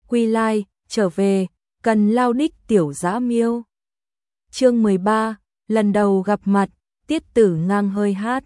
Quy lai, trở về, cần lao đích tiểu dã miêu. Chương 13, lần đầu gặp mặt, Tiết Tử Ngang hơi hát.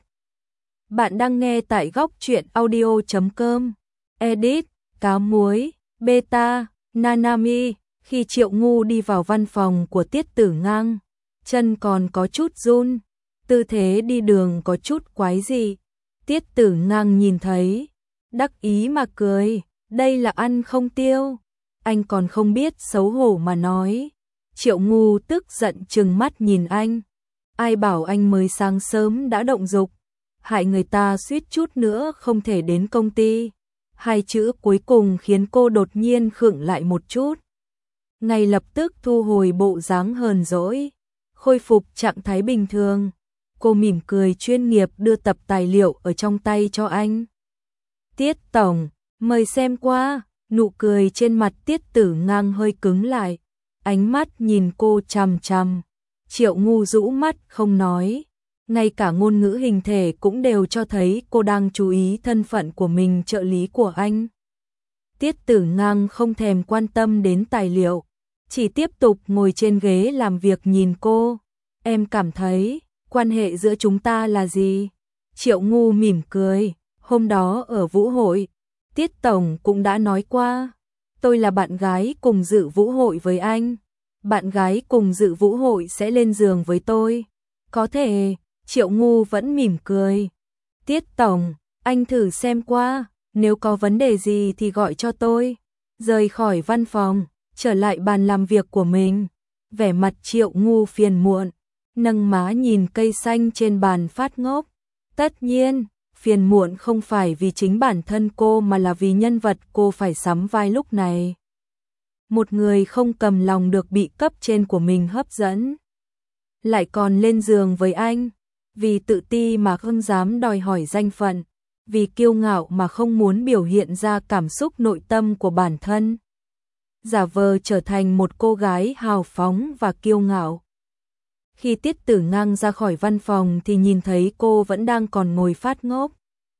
Bạn đang nghe tại góc truyện audio.com. Edit, Cá Muối, Beta, Nanami. Khi Triệu Ngu đi vào văn phòng của Tiết Tử Ngang, chân còn có chút run, tư thế đi đường có chút quái dị. Tiết Tử Ngang nhìn thấy, đắc ý mà cười, đây là ăn không tiêu. Anh còn không biết xấu hổ mà nói. Triệu Ngu tức giận trừng mắt nhìn anh. Ai bảo anh mới sáng sớm đã động dục, hại người ta suýt chút nữa không thể đến công ty. Hai chữ cuối cùng khiến cô đột nhiên khựng lại một chút. Ngay lập tức thu hồi bộ dáng hờn dỗi, khôi phục trạng thái bình thường. Cô mỉm cười chuyên nghiệp đưa tập tài liệu ở trong tay cho anh. Tiết tổng, mời xem qua. Nụ cười trên mặt Tiết Tử Ngang hơi cứng lại, ánh mắt nhìn cô chằm chằm. Triệu Ngu rũ mắt không nói, ngay cả ngôn ngữ hình thể cũng đều cho thấy cô đang chú ý thân phận của mình, trợ lý của anh. Tiết Tử Ngang không thèm quan tâm đến tài liệu, chỉ tiếp tục ngồi trên ghế làm việc nhìn cô. Em cảm thấy, quan hệ giữa chúng ta là gì? Triệu Ngu mỉm cười, hôm đó ở vũ hội, Tiết tổng cũng đã nói qua, tôi là bạn gái cùng dự vũ hội với anh. Bạn gái cùng dự vũ hội sẽ lên giường với tôi. Có thể, Triệu Ngu vẫn mỉm cười. Tiết tổng, anh thử xem qua, nếu có vấn đề gì thì gọi cho tôi. Rời khỏi văn phòng, trở lại bàn làm việc của mình. Vẻ mặt Triệu Ngu phiền muộn, nâng má nhìn cây xanh trên bàn phát ngốc. Tất nhiên, phiền muộn không phải vì chính bản thân cô mà là vì nhân vật cô phải sắm vai lúc này. Một người không cầm lòng được bị cấp trên của mình hấp dẫn, lại còn lên giường với anh, vì tự ti mà không dám đòi hỏi danh phận, vì kiêu ngạo mà không muốn biểu hiện ra cảm xúc nội tâm của bản thân, giả vờ trở thành một cô gái hào phóng và kiêu ngạo. Khi Tiết Tử Ngang ra khỏi văn phòng thì nhìn thấy cô vẫn đang còn ngồi phát ngốc.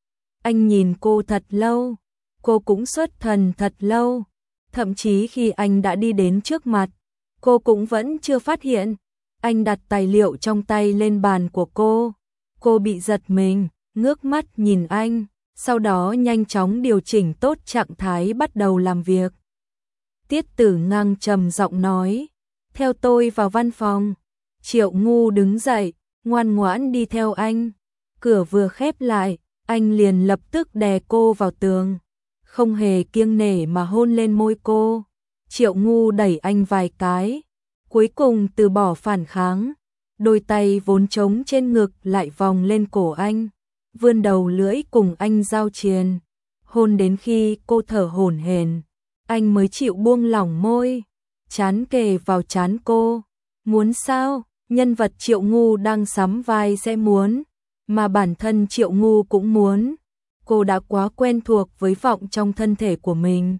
Anh nhìn cô thật lâu, cô cũng xuất thần thật lâu. Thậm chí khi anh đã đi đến trước mặt, cô cũng vẫn chưa phát hiện. Anh đặt tài liệu trong tay lên bàn của cô. Cô bị giật mình, ngước mắt nhìn anh, sau đó nhanh chóng điều chỉnh tốt trạng thái bắt đầu làm việc. Tiết Tử Ngang trầm giọng nói, theo tôi vào văn phòng. Triệu Ngu đứng dậy, ngoan ngoãn đi theo anh. Cửa vừa khép lại, anh liền lập tức đè cô vào tường, không hề kiêng nể mà hôn lên môi cô. Triệu Ngu đẩy anh vài cái, cuối cùng từ bỏ phản kháng, đôi tay vốn trống trên ngực lại vòng lên cổ anh, vươn đầu lưỡi cùng anh giao triền, hôn đến khi cô thở hổn hển, anh mới chịu buông lỏng môi, trán kề vào trán cô. Muốn sao? Nhân vật Triệu Ngu đang sắm vai sẽ muốn, mà bản thân Triệu Ngu cũng muốn. Cô đã quá quen thuộc với vọng trong thân thể của mình.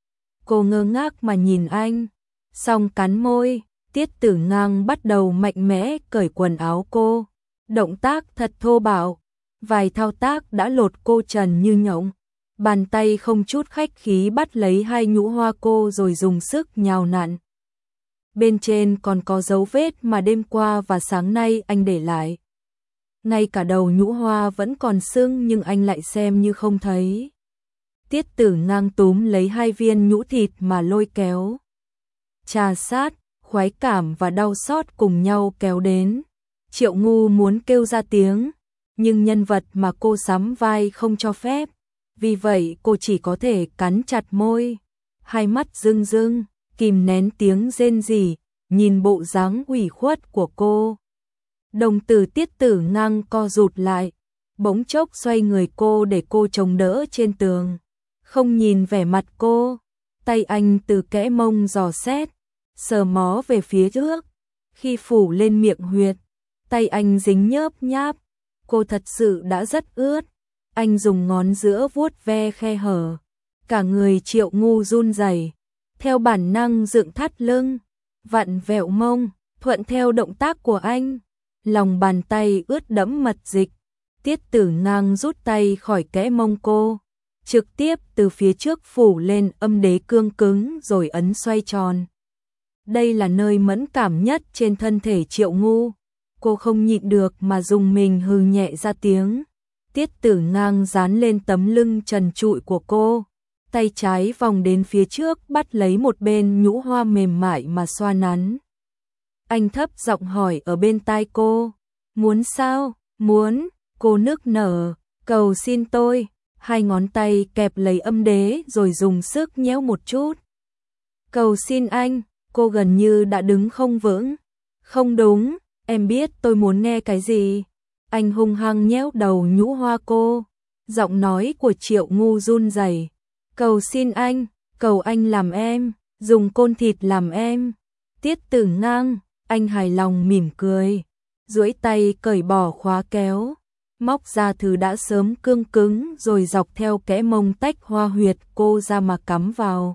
Cô ngơ ngác mà nhìn anh, xong cắn môi. Tiết Tử Ngang bắt đầu mạnh mẽ cởi quần áo cô. Động tác thật thô bạo, vài thao tác đã lột cô trần như nhộng. Bàn tay không chút khách khí bắt lấy hai nhũ hoa cô rồi dùng sức nhào nặn. Bên trên còn có dấu vết mà đêm qua và sáng nay anh để lại. Ngay cả đầu nhũ hoa vẫn còn sưng nhưng anh lại xem như không thấy. Tiết Tử Ngang túm lấy hai viên nhũ thịt mà lôi kéo. Trà sát, khoái cảm và đau xót cùng nhau kéo đến. Triệu Ngu muốn kêu ra tiếng, nhưng nhân vật mà cô sắm vai không cho phép. Vì vậy cô chỉ có thể cắn chặt môi, hai mắt rưng rưng, kìm nén tiếng rên rỉ, nhìn bộ dáng ủy khuất của cô. Đồng tử Tiết Tử Ngang co rụt lại, bỗng chốc xoay người cô để cô chống đỡ trên tường. Không nhìn vẻ mặt cô, tay anh từ kẽ mông dò xét, sờ mó về phía trước. Khi phủ lên miệng huyệt, tay anh dính nhớp nháp, cô thật sự đã rất ướt. Anh dùng ngón giữa vuốt ve khe hở, cả người Triệu Ngu run rẩy, theo bản năng dựng thắt lưng, vặn vẹo mông, thuận theo động tác của anh. Lòng bàn tay ướt đẫm mật dịch. Tiết Tử Ngang rút tay khỏi kẽ mông cô, trực tiếp từ phía trước phủ lên âm đế cương cứng rồi ấn xoay tròn. Đây là nơi mẫn cảm nhất trên thân thể Triệu Ngu. Cô không nhịn được mà dùng mình hừ nhẹ ra tiếng. Tiết Tử Ngang dán lên tấm lưng trần trụi của cô, tay trái vòng đến phía trước bắt lấy một bên nhũ hoa mềm mại mà xoa nắn. Anh thấp giọng hỏi ở bên tai cô, muốn sao? Muốn, cô nức nở, cầu xin tôi. Hai ngón tay kẹp lấy âm đế rồi dùng sức nhéo một chút. Cầu xin anh, cô gần như đã đứng không vững. Không đúng, em biết tôi muốn nghe cái gì. Anh hung hăng nhéo đầu nhũ hoa cô. Giọng nói của Triệu Ngu run rẩy. Cầu xin anh, cầu anh làm em, dùng côn thịt làm em. Tiết Tử Ngang, anh hài lòng mỉm cười, duỗi tay cởi bỏ khóa kéo, móc ra thứ đã sớm cương cứng rồi dọc theo kẽ mông tách hoa huyệt cô ra mà cắm vào.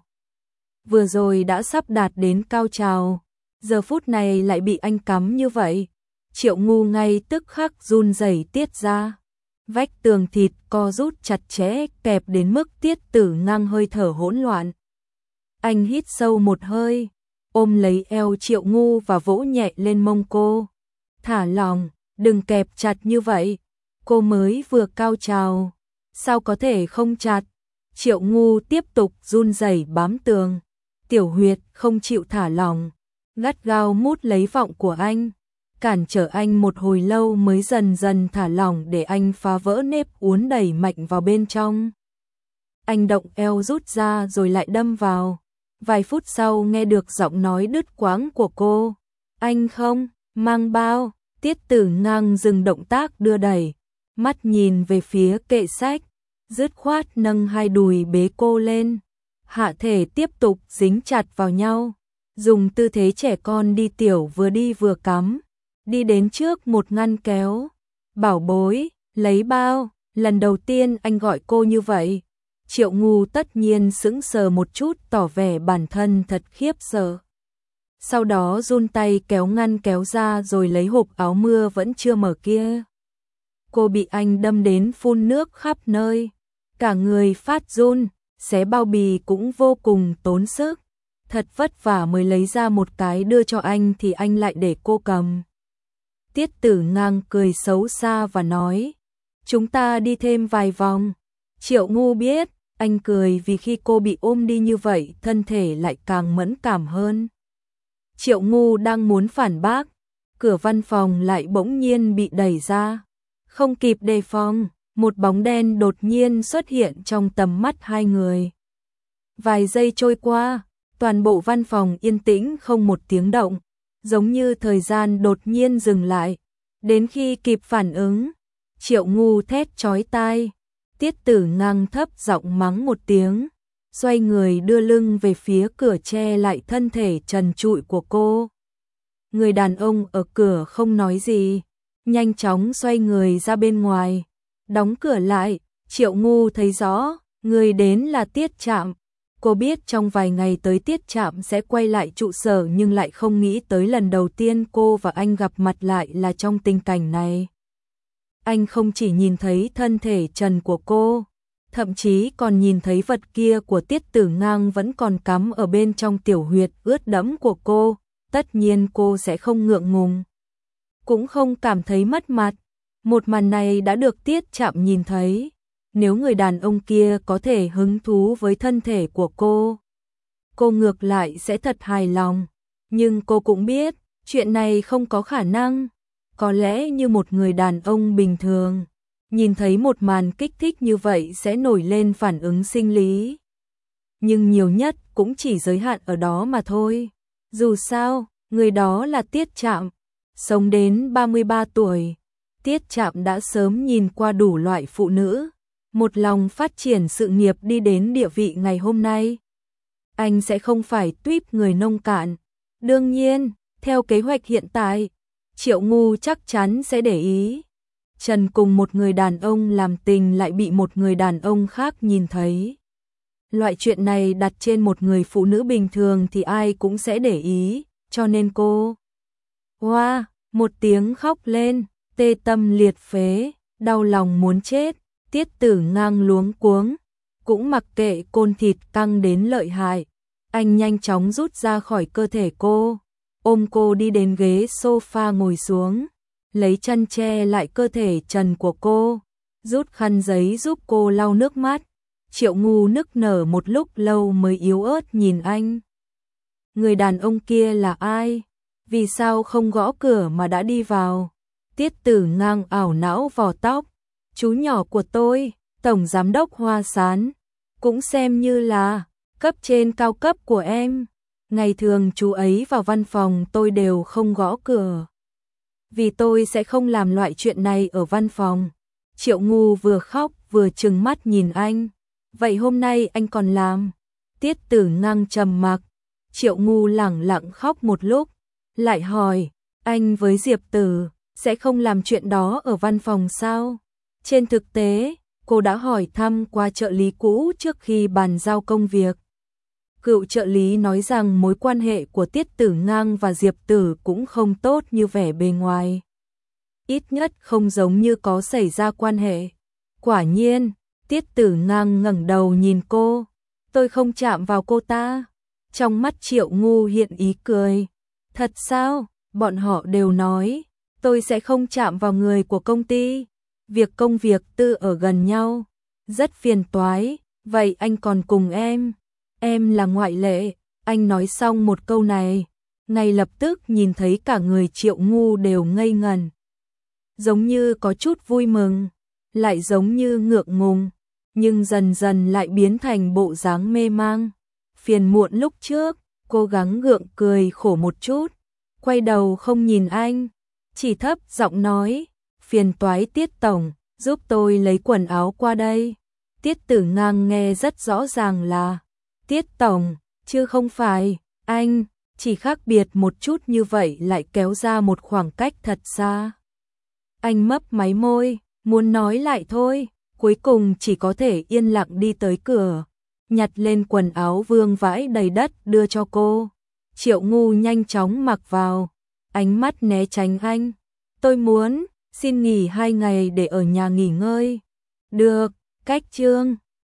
Vừa rồi đã sắp đạt đến cao trào, giờ phút này lại bị anh cắm như vậy. Triệu Ngu ngay tức khắc run rẩy tiết ra. Vách tường thịt co rút chặt chẽ kẹp đến mức Tiết Tử Ngang hơi thở hỗn loạn. Anh hít sâu một hơi, ôm lấy eo Triệu Ngu và vỗ nhẹ lên mông cô. Thả lỏng, đừng kẹp chặt như vậy. Cô mới vừa cao trào, sao có thể không chặt? Triệu Ngu tiếp tục run rẩy bám tường. Tiểu huyệt không chịu thả lỏng, gắt gao mút lấy vọng của anh. Cản trở anh một hồi lâu mới dần dần thả lỏng để anh phá vỡ nếp uốn đẩy mạnh vào bên trong. Anh động eo rút ra rồi lại đâm vào. Vài phút sau nghe được giọng nói đứt quãng của cô. Anh không, mang bao. Tiết Tử Ngang dừng động tác đưa đẩy, mắt nhìn về phía kệ sách, dứt khoát nâng hai đùi bế cô lên. Hạ thể tiếp tục dính chặt vào nhau, dùng tư thế trẻ con đi tiểu vừa đi vừa cắm. Đi đến trước một ngăn kéo. Bảo bối, lấy bao. Lần đầu tiên anh gọi cô như vậy. Triệu Ngu tất nhiên sững sờ một chút tỏ vẻ bản thân thật khiếp sợ. Sau đó run tay kéo ngăn kéo ra rồi lấy hộp áo mưa vẫn chưa mở kia. Cô bị anh đâm đến phun nước khắp nơi. Cả người phát run, xé bao bì cũng vô cùng tốn sức. Thật vất vả mới lấy ra một cái đưa cho anh thì anh lại để cô cầm. Tiết Tử Ngang cười xấu xa và nói, chúng ta đi thêm vài vòng. Triệu Ngu biết, anh cười vì khi cô bị ôm đi như vậy thân thể lại càng mẫn cảm hơn. Triệu Ngu đang muốn phản bác, cửa văn phòng lại bỗng nhiên bị đẩy ra. Không kịp đề phòng, một bóng đen đột nhiên xuất hiện trong tầm mắt hai người. Vài giây trôi qua, toàn bộ văn phòng yên tĩnh không một tiếng động. Giống như thời gian đột nhiên dừng lại, đến khi kịp phản ứng, Triệu Ngu thét chói tai. Tiết Tử Ngang thấp giọng mắng một tiếng, xoay người đưa lưng về phía cửa che lại thân thể trần trụi của cô. Người đàn ông ở cửa không nói gì, nhanh chóng xoay người ra bên ngoài, đóng cửa lại. Triệu Ngu thấy rõ, người đến là Tiết Trạm. Cô biết trong vài ngày tới Tiết Trạm sẽ quay lại trụ sở nhưng lại không nghĩ tới lần đầu tiên cô và anh gặp mặt lại là trong tình cảnh này. Anh không chỉ nhìn thấy thân thể trần của cô, thậm chí còn nhìn thấy vật kia của Tiết Tử Ngang vẫn còn cắm ở bên trong tiểu huyệt ướt đẫm của cô. Tất nhiên cô sẽ không ngượng ngùng, cũng không cảm thấy mất mặt. Một màn này đã được Tiết Trạm nhìn thấy. Nếu người đàn ông kia có thể hứng thú với thân thể của cô ngược lại sẽ thật hài lòng. Nhưng cô cũng biết, chuyện này không có khả năng. Có lẽ như một người đàn ông bình thường, nhìn thấy một màn kích thích như vậy sẽ nổi lên phản ứng sinh lý. Nhưng nhiều nhất cũng chỉ giới hạn ở đó mà thôi. Dù sao, người đó là Tiết Trạm, sống đến 33 tuổi. Tiết Trạm đã sớm nhìn qua đủ loại phụ nữ, một lòng phát triển sự nghiệp đi đến địa vị ngày hôm nay. Anh sẽ không phải tuýp người nông cạn. Đương nhiên, theo kế hoạch hiện tại, Triệu Ngu chắc chắn sẽ để ý. Trần cùng một người đàn ông làm tình lại bị một người đàn ông khác nhìn thấy. Loại chuyện này đặt trên một người phụ nữ bình thường thì ai cũng sẽ để ý, cho nên cô hoa một tiếng khóc lên, tê tâm liệt phế, đau lòng muốn chết. Tiết Tử Ngang luống cuống, cũng mặc kệ côn thịt căng đến lợi hại. Anh nhanh chóng rút ra khỏi cơ thể cô, ôm cô đi đến ghế sofa ngồi xuống, lấy chăn che lại cơ thể trần của cô, rút khăn giấy giúp cô lau nước mắt. Triệu Ngu nức nở một lúc lâu mới yếu ớt nhìn anh. Người đàn ông kia là ai? Vì sao không gõ cửa mà đã đi vào? Tiết Tử Ngang ảo não vò tóc. Chú nhỏ của tôi, Tổng Giám đốc Hoa Sán, cũng xem như là cấp trên cao cấp của em. Ngày thường chú ấy vào văn phòng tôi đều không gõ cửa, vì tôi sẽ không làm loại chuyện này ở văn phòng. Triệu Ngu vừa khóc vừa trừng mắt nhìn anh. Vậy hôm nay anh còn làm? Tiết Tử Ngang trầm mặc. Triệu Ngu lẳng lặng khóc một lúc, lại hỏi, anh với Diệp Tử sẽ không làm chuyện đó ở văn phòng sao? Trên thực tế, cô đã hỏi thăm qua trợ lý cũ trước khi bàn giao công việc. Cựu trợ lý nói rằng mối quan hệ của Tiết Tử Ngang và Diệp Tử cũng không tốt như vẻ bề ngoài. Ít nhất không giống như có xảy ra quan hệ. Quả nhiên, Tiết Tử Ngang ngẩng đầu nhìn cô. Tôi không chạm vào cô ta. Trong mắt Triệu Ngu hiện ý cười. Thật sao? Bọn họ đều nói, tôi sẽ không chạm vào người của công ty. Việc công việc tư ở gần nhau, rất phiền toái. Vậy anh còn cùng em là ngoại lệ. Anh nói xong một câu này, ngay lập tức nhìn thấy cả người Triệu Ngu đều ngây ngẩn. Giống như có chút vui mừng, lại giống như ngượng ngùng, nhưng dần dần lại biến thành bộ dáng mê mang. Phiền muộn lúc trước, cố gắng gượng cười khổ một chút, quay đầu không nhìn anh, chỉ thấp giọng nói, phiền toái Tiết Tổng, giúp tôi lấy quần áo qua đây. Tiết Tử Ngang nghe rất rõ ràng là Tiết Tổng, chứ không phải anh, chỉ khác biệt một chút như vậy lại kéo ra một khoảng cách thật xa. Anh mấp máy môi, muốn nói lại thôi, cuối cùng chỉ có thể yên lặng đi tới cửa, nhặt lên quần áo vương vãi đầy đất đưa cho cô. Triệu Ngu nhanh chóng mặc vào, ánh mắt né tránh anh. Tôi muốn xin nghỉ 2 ngày để ở nhà nghỉ ngơi. Được, cách chương